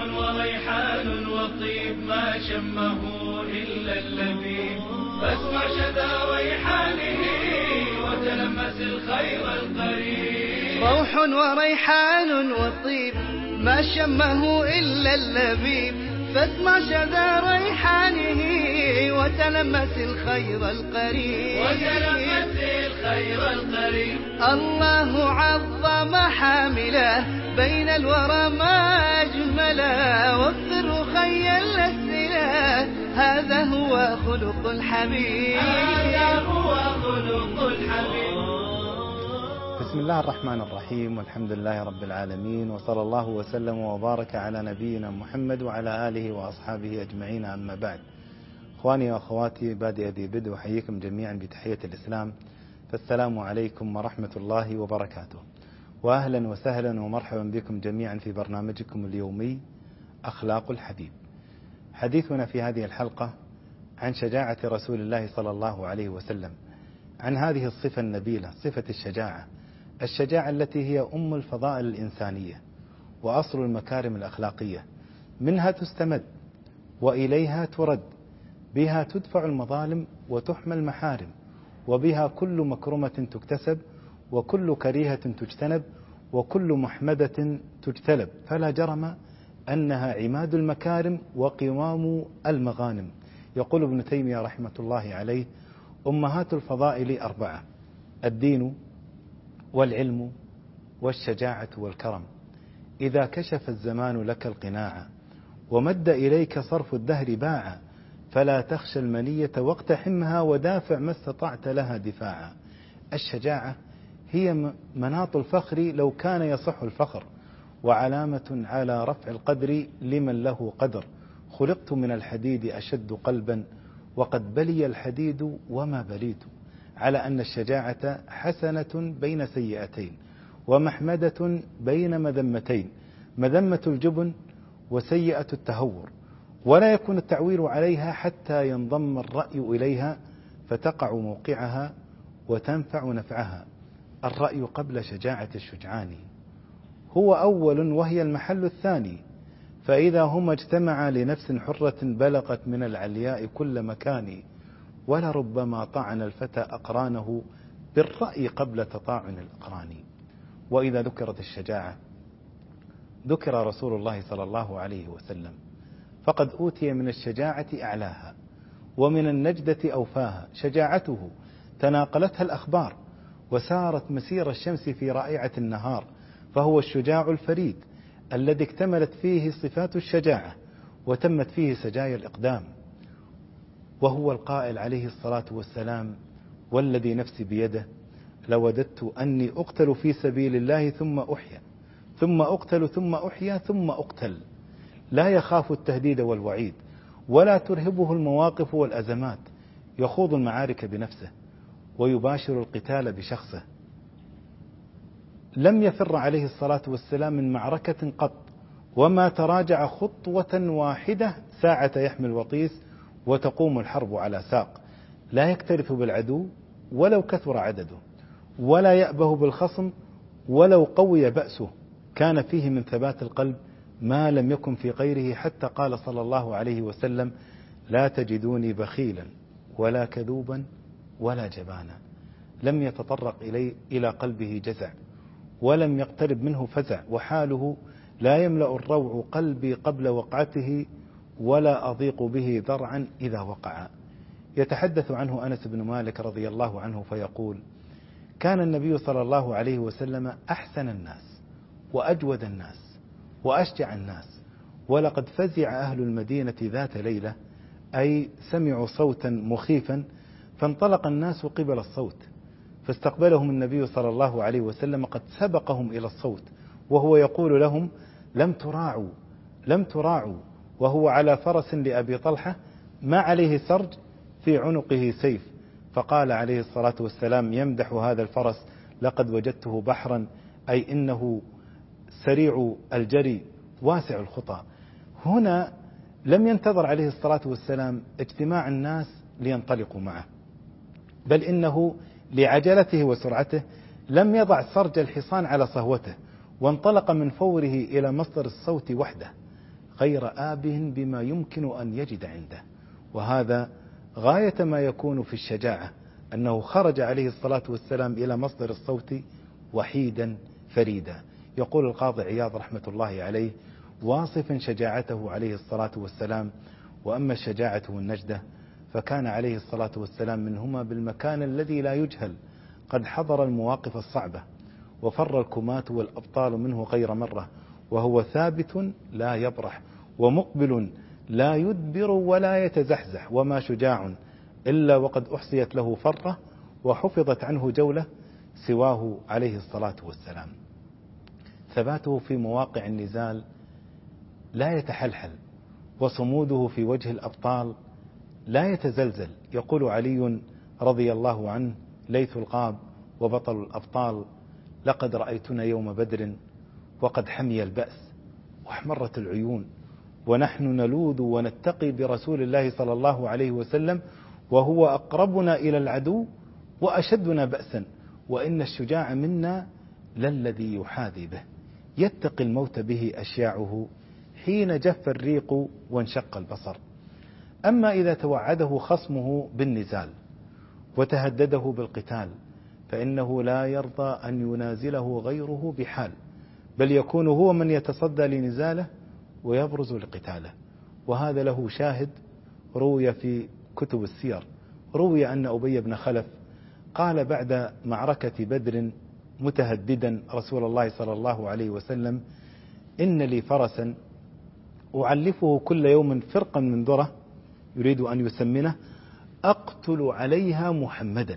وريحان وطيب ما شمه إلا اللبيب، فاسمع شذا ريحانه وتلمس الخير القريب. روح وريحان وطيب ما شمه إلا اللبيب، فاسمع شذا ريحانه وتلمس الخير القريب. الله عظم حامله بين الورى ما أجمله، وفر خي الأسئلة هذا هو خلق الحبيب. بسم الله الرحمن الرحيم، والحمد لله رب العالمين، وصلى الله وسلم وبارك على نبينا محمد وعلى آله وأصحابه أجمعين. أما بعد، إخواني وأخواتي، بادئ ذي بدء أحييكم جميعا بتحية الإسلام، فالسلام عليكم ورحمة الله وبركاته، وأهلا وسهلا ومرحبا بكم جميعا في برنامجكم اليومي أخلاق الحبيب. حديثنا في هذه الحلقة عن شجاعة رسول الله صلى الله عليه وسلم، عن هذه الصفة النبيلة، صفة الشجاعة التي هي أم الفضائل الإنسانية وأصل المكارم الأخلاقية، منها تستمد وإليها ترد، بها تدفع المظالم وتحمى المحارم، وبها كل مكرمة تكتسب وكل كريهة تجتنب وكل محمدة تجتلب، فلا جرم أنها عماد المكارم وقوام المغانم. يقول ابن تيمية رحمة الله عليه: أمهات الفضائل 4: الدين والعلم والشجاعة والكرم. إذا كشف الزمان لك القناع ومد إليك صرف الدهر باعا، فلا تخشى المنية واقتحمها ودافع ما استطعت لها دفاعا. الشجاعة هي مناط الفخر لو كان يصح الفخر، وعلامة على رفع القدر لمن له قدر. خلقت من الحديد أشد قلبا وقد بلي الحديد وما بليت، على أن الشجاعة حسنة بين سيئتين ومحمدة بين مذمتين، مذمة الجبن وسيئة التهور، ولا يكون التعويل عليها حتى ينضم الرأي إليها فتقع موقعها وتنفع نفعها. الرأي قبل شجاعة الشجعان هو أول وهي المحل الثاني، فإذا هما اجتمعا لنفس حرة بلغت من العلياء كل مكان، ولربما طعن الفتى أقرانه بالرأي قبل تطاعن الأقران. وإذا ذكرت الشجاعة ذكر رسول الله صلى الله عليه وسلم، فقد أوتي من الشجاعة أعلاها ومن النجدة أوفاها. شجاعته تناقلتها الأخبار وسارت مسير الشمس في رائعة النهار، فهو الشجاع الفريد الذي اكتملت فيه صفات الشجاعة وتمت فيه سجايا الإقدام. وهو القائل عليه الصلاة والسلام: والذي نفسي بيده لوددت أني أقتل في سبيل الله ثم أحيا ثم أقتل ثم أحيا ثم أقتل. لا يخاف التهديد والوعيد ولا ترهبه المواقف والأزمات، يخوض المعارك بنفسه ويباشر القتال بشخصه. لم يفر عليه الصلاة والسلام من معركة قط، وما تراجع خطوة واحدة ساعة يحمي الوطيس وتقوم الحرب على ساق. لا يكترث بالعدو ولو كثر عدده، ولا يأبه بالخصم ولو قوي بأسه. كان فيه من ثبات القلب ما لم يكن في غيره، حتى قال صلى الله عليه وسلم: لا تجدوني بخيلا ولا كذوبا ولا جبانا. لم يتطرق إلى قلبه جزع ولم يقترب منه فزع، وحاله لا يملأ الروع قلبي قبل وقعته ولا أضيق به ذرعا إذا وقع. يتحدث عنه أنس بن مالك رضي الله عنه فيقول: كان النبي صلى الله عليه وسلم أحسن الناس وأجود الناس وأشجع الناس، ولقد فزع أهل المدينة ذات ليلة، أي سمعوا صوتا مخيفا فانطلق الناس قبل الصوت، فاستقبلهم النبي صلى الله عليه وسلم قد سبقهم إلى الصوت، وهو يقول لهم: لم تراعوا، وهو على فرس لأبي طلحة ما عليه سرج في عنقه سيف. فقال عليه الصلاة والسلام يمدح هذا الفرس: لقد وجدته بحرا، أي إنه سريع الجري واسع الخطى. هنا لم ينتظر عليه الصلاة والسلام اجتماع الناس لينطلقوا معه، بل إنه لعجلته وسرعته لم يضع سرج الحصان على صهوته، وانطلق من فوره إلى مصدر الصوت وحده، غير آب بما يمكن أن يجد عنده. وهذا غاية ما يكون في الشجاعة، أنه خرج عليه الصلاة والسلام إلى مصدر الصوت وحيدا فريدا. يقول القاضي عياض رحمة الله عليه واصفا شجاعته عليه الصلاة والسلام: وأما الشجاعة والنجدة فكان عليه الصلاة والسلام منهما بالمكان الذي لا يجهل، قد حضر المواقف الصعبة وفر الكمات والأبطال منه غير مرة، وهو ثابت لا يبرح، ومقبل لا يدبر ولا يتزحزح. وما شجاع إلا وقد أحصيت له فرة وحفظت عنه جولة سواه عليه الصلاة والسلام. ثباته في مواقع النزال لا يتحلحل، وصموده في وجه الأبطال لا يتزلزل. يقول علي رضي الله عنه: ليث القاب وبطل الأبطال، لقد رأيتنا يوم بدر وقد حمي البأس واحمرت العيون، ونحن نلوذ ونتقي برسول الله صلى الله عليه وسلم، وهو أقربنا إلى العدو وأشدنا بأسا، وإن الشجاع منا للذي يحاذي به، يتقي الموت به أشياعه حين جف الريق وانشق البصر. أما إذا توعده خصمه بالنزال وتهدده بالقتال فإنه لا يرضى أن ينازله غيره بحال، بل يكون هو من يتصدى لنزاله ويبرز لقتاله. وهذا له شاهد روي في كتب السير. روي أن أبي بن خلف قال بعد معركة بدر متهددا رسول الله صلى الله عليه وسلم: إن لي فرسا أعلفه كل يوم فرقا من ذرة، يريد أن يسمنه، أقتل عليها محمدا.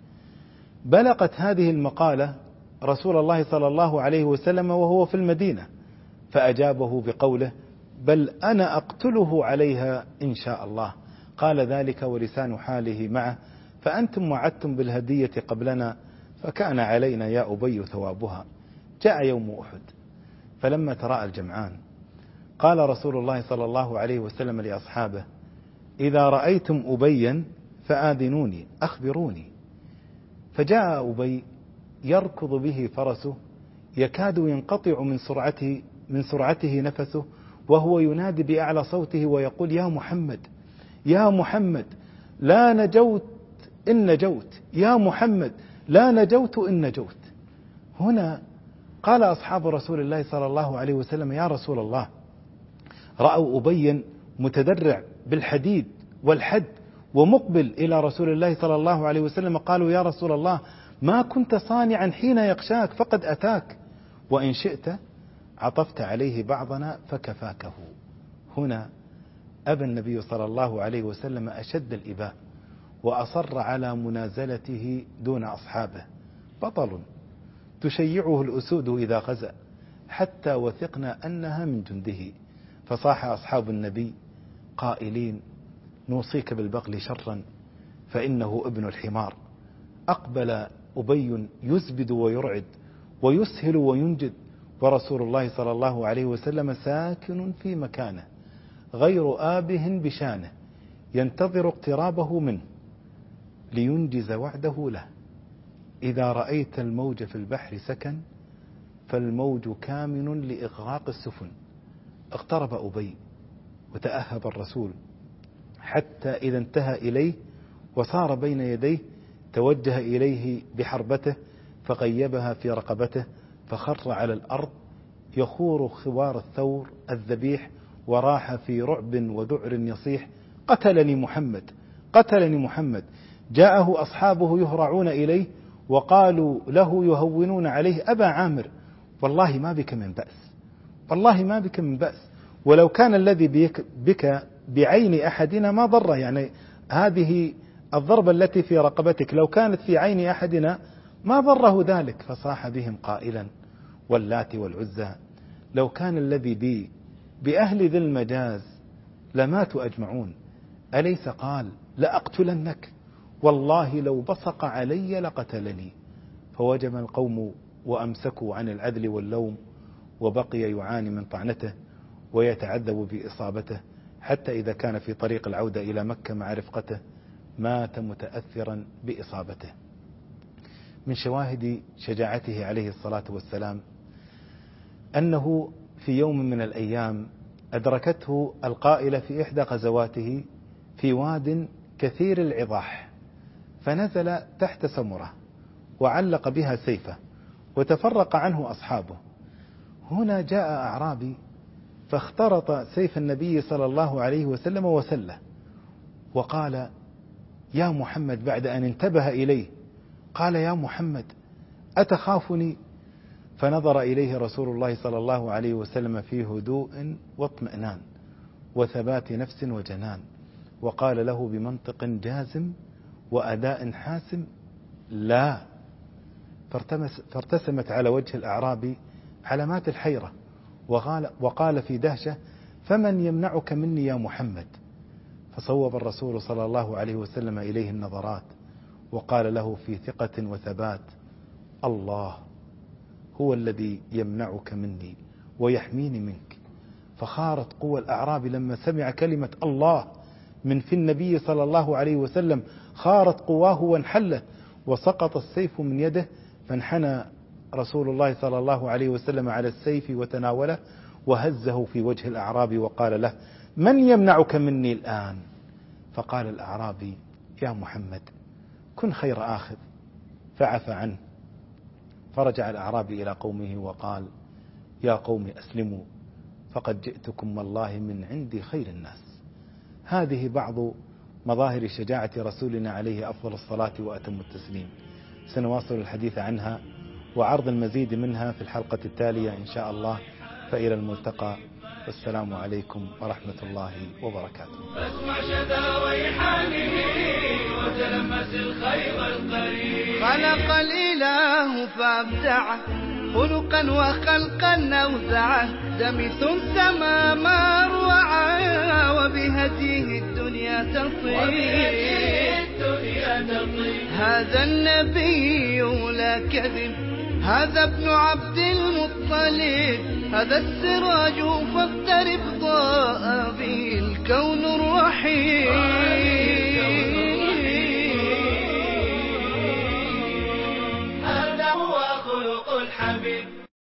بلغت هذه المقالة رسول الله صلى الله عليه وسلم وهو في المدينة، فأجابه بقوله: بل أنا أقتله عليها إن شاء الله. قال ذلك ولسان حاله معه: فأنتم وعدتم بالهدية قبلنا، فكان علينا يا أبي ثوابها. جاء يوم أحد فلما تراءى الجمعان قال رسول الله صلى الله عليه وسلم لأصحابه: إذا رأيتم أبيا فآذنوني، أخبروني. فجاء أبي يركض به فرسه، يكاد ينقطع من سرعته نفسه، وهو ينادي بأعلى صوته ويقول: يا محمد يا محمد لا نجوت إن نجوت، يا محمد لا نجوت إن نجوت. هنا قال أصحاب رسول الله صلى الله عليه وسلم: يا رسول الله، رأوا أبيا متدرع بالحديد والحد ومقبل إلى رسول الله صلى الله عليه وسلم. قالوا: يا رسول الله، ما كنت صانعا حين يخشاك فقد أتاك، وإن شئت عطفت عليه بعضنا فكفاكه. هنا أبى النبي صلى الله عليه وسلم أشد الإباء، وأصر على منازلته دون أصحابه. بطل تشيعه الأسود إذا غزا، حتى وثقنا أنها من جنده. فصاح أصحاب النبي قائلين: نوصيك بالبغل شرا فإنه ابن الحمار. أقبل أبي يزبد ويرعد ويسهل وينجد، ورسول الله صلى الله عليه وسلم ساكن في مكانه غير آبه بشانه، ينتظر اقترابه منه لينجز وعده له. إذا رأيت الموج في البحر سكن، فالموج كامن لإغراق السفن. اقترب أبي وتأهب الرسول، حتى إذا انتهى إليه وصار بين يديه توجه إليه بحربته فغيبها في رقبته، فخر على الأرض يخور خوار الثور الذبيح، وراح في رعب وذعر يصيح: قتلني محمد قتلني محمد. جاءه أصحابه يهرعون إليه وقالوا له يهونون عليه: أبا عامر، والله ما بك من بأس، والله ما بك من بأس، ولو كان الذي بك بعين أحدنا ما ضره. يعني هذه الضربة التي في رقبتك لو كانت في عين أحدنا ما ضره ذلك. فصاح بهم قائلا: واللات والعزى، لو كان الذي بي بأهل ذي المجاز لماتوا أجمعون، أليس قال: لأقتلنك، والله لو بصق علي لقتلني. فوجم القوم وأمسكوا عن العدل واللوم، وبقي يعاني من طعنته ويتعذب بإصابته، حتى إذا كان في طريق العودة إلى مكة مع رفقته مات متأثرا بإصابته. من شواهد شجاعته عليه الصلاة والسلام أنه في يوم من الأيام أدركته القائلة في إحدى غزواته في واد كثير العضاح، فنزل تحت سمرة وعلق بها سيفه وتفرق عنه أصحابه. هنا جاء أعرابي فاخترط سيف النبي صلى الله عليه وسلم وسله، وقال: يا محمد، بعد أن انتبه إليه قال: يا محمد أتخافني؟ فنظر إليه رسول الله صلى الله عليه وسلم في هدوء واطمئنان وثبات نفس وجنان، وقال له بمنطق جازم وأداء حاسم: لا. فارتسمت على وجه الأعرابي علامات الحيرة، وقال في دهشة: فمن يمنعك مني يا محمد؟ فصوب الرسول صلى الله عليه وسلم إليه النظرات وقال له في ثقة وثبات: الله هو الذي يمنعك مني ويحميني منك. فخارت قوى الأعراب لما سمع كلمة الله من في النبي صلى الله عليه وسلم، خارت قواه وانحلت، وسقط السيف من يده، فانحنى رسول الله صلى الله عليه وسلم على السيف وتناوله وهزه في وجه الأعرابي وقال له: من يمنعك مني الآن؟ فقال الأعرابي: يا محمد كن خير آخذ، فعفى عنه. فرجع الأعرابي إلى قومه وقال: يا قوم أسلموا فقد جئتكم والله من عندي خير الناس. هذه بعض مظاهر شجاعة رسولنا عليه أفضل الصلاة وأتم التسليم. سنواصل الحديث عنها وعرض المزيد منها في الحلقة التالية إن شاء الله، فإلى الملتقى، والسلام عليكم ورحمة الله وبركاته. فاسمع شذا ريحانه وتلمس الخير القريب. خلق الإله فابدعه خلقا وخلقا أوزعه، دمث السما ما روعه وبهديه الدنيا تطير. هذا النبي لا كذب، هذا ابن عبد المطلب، هذا السراج فاقترب ضاء به الكون الرحيم.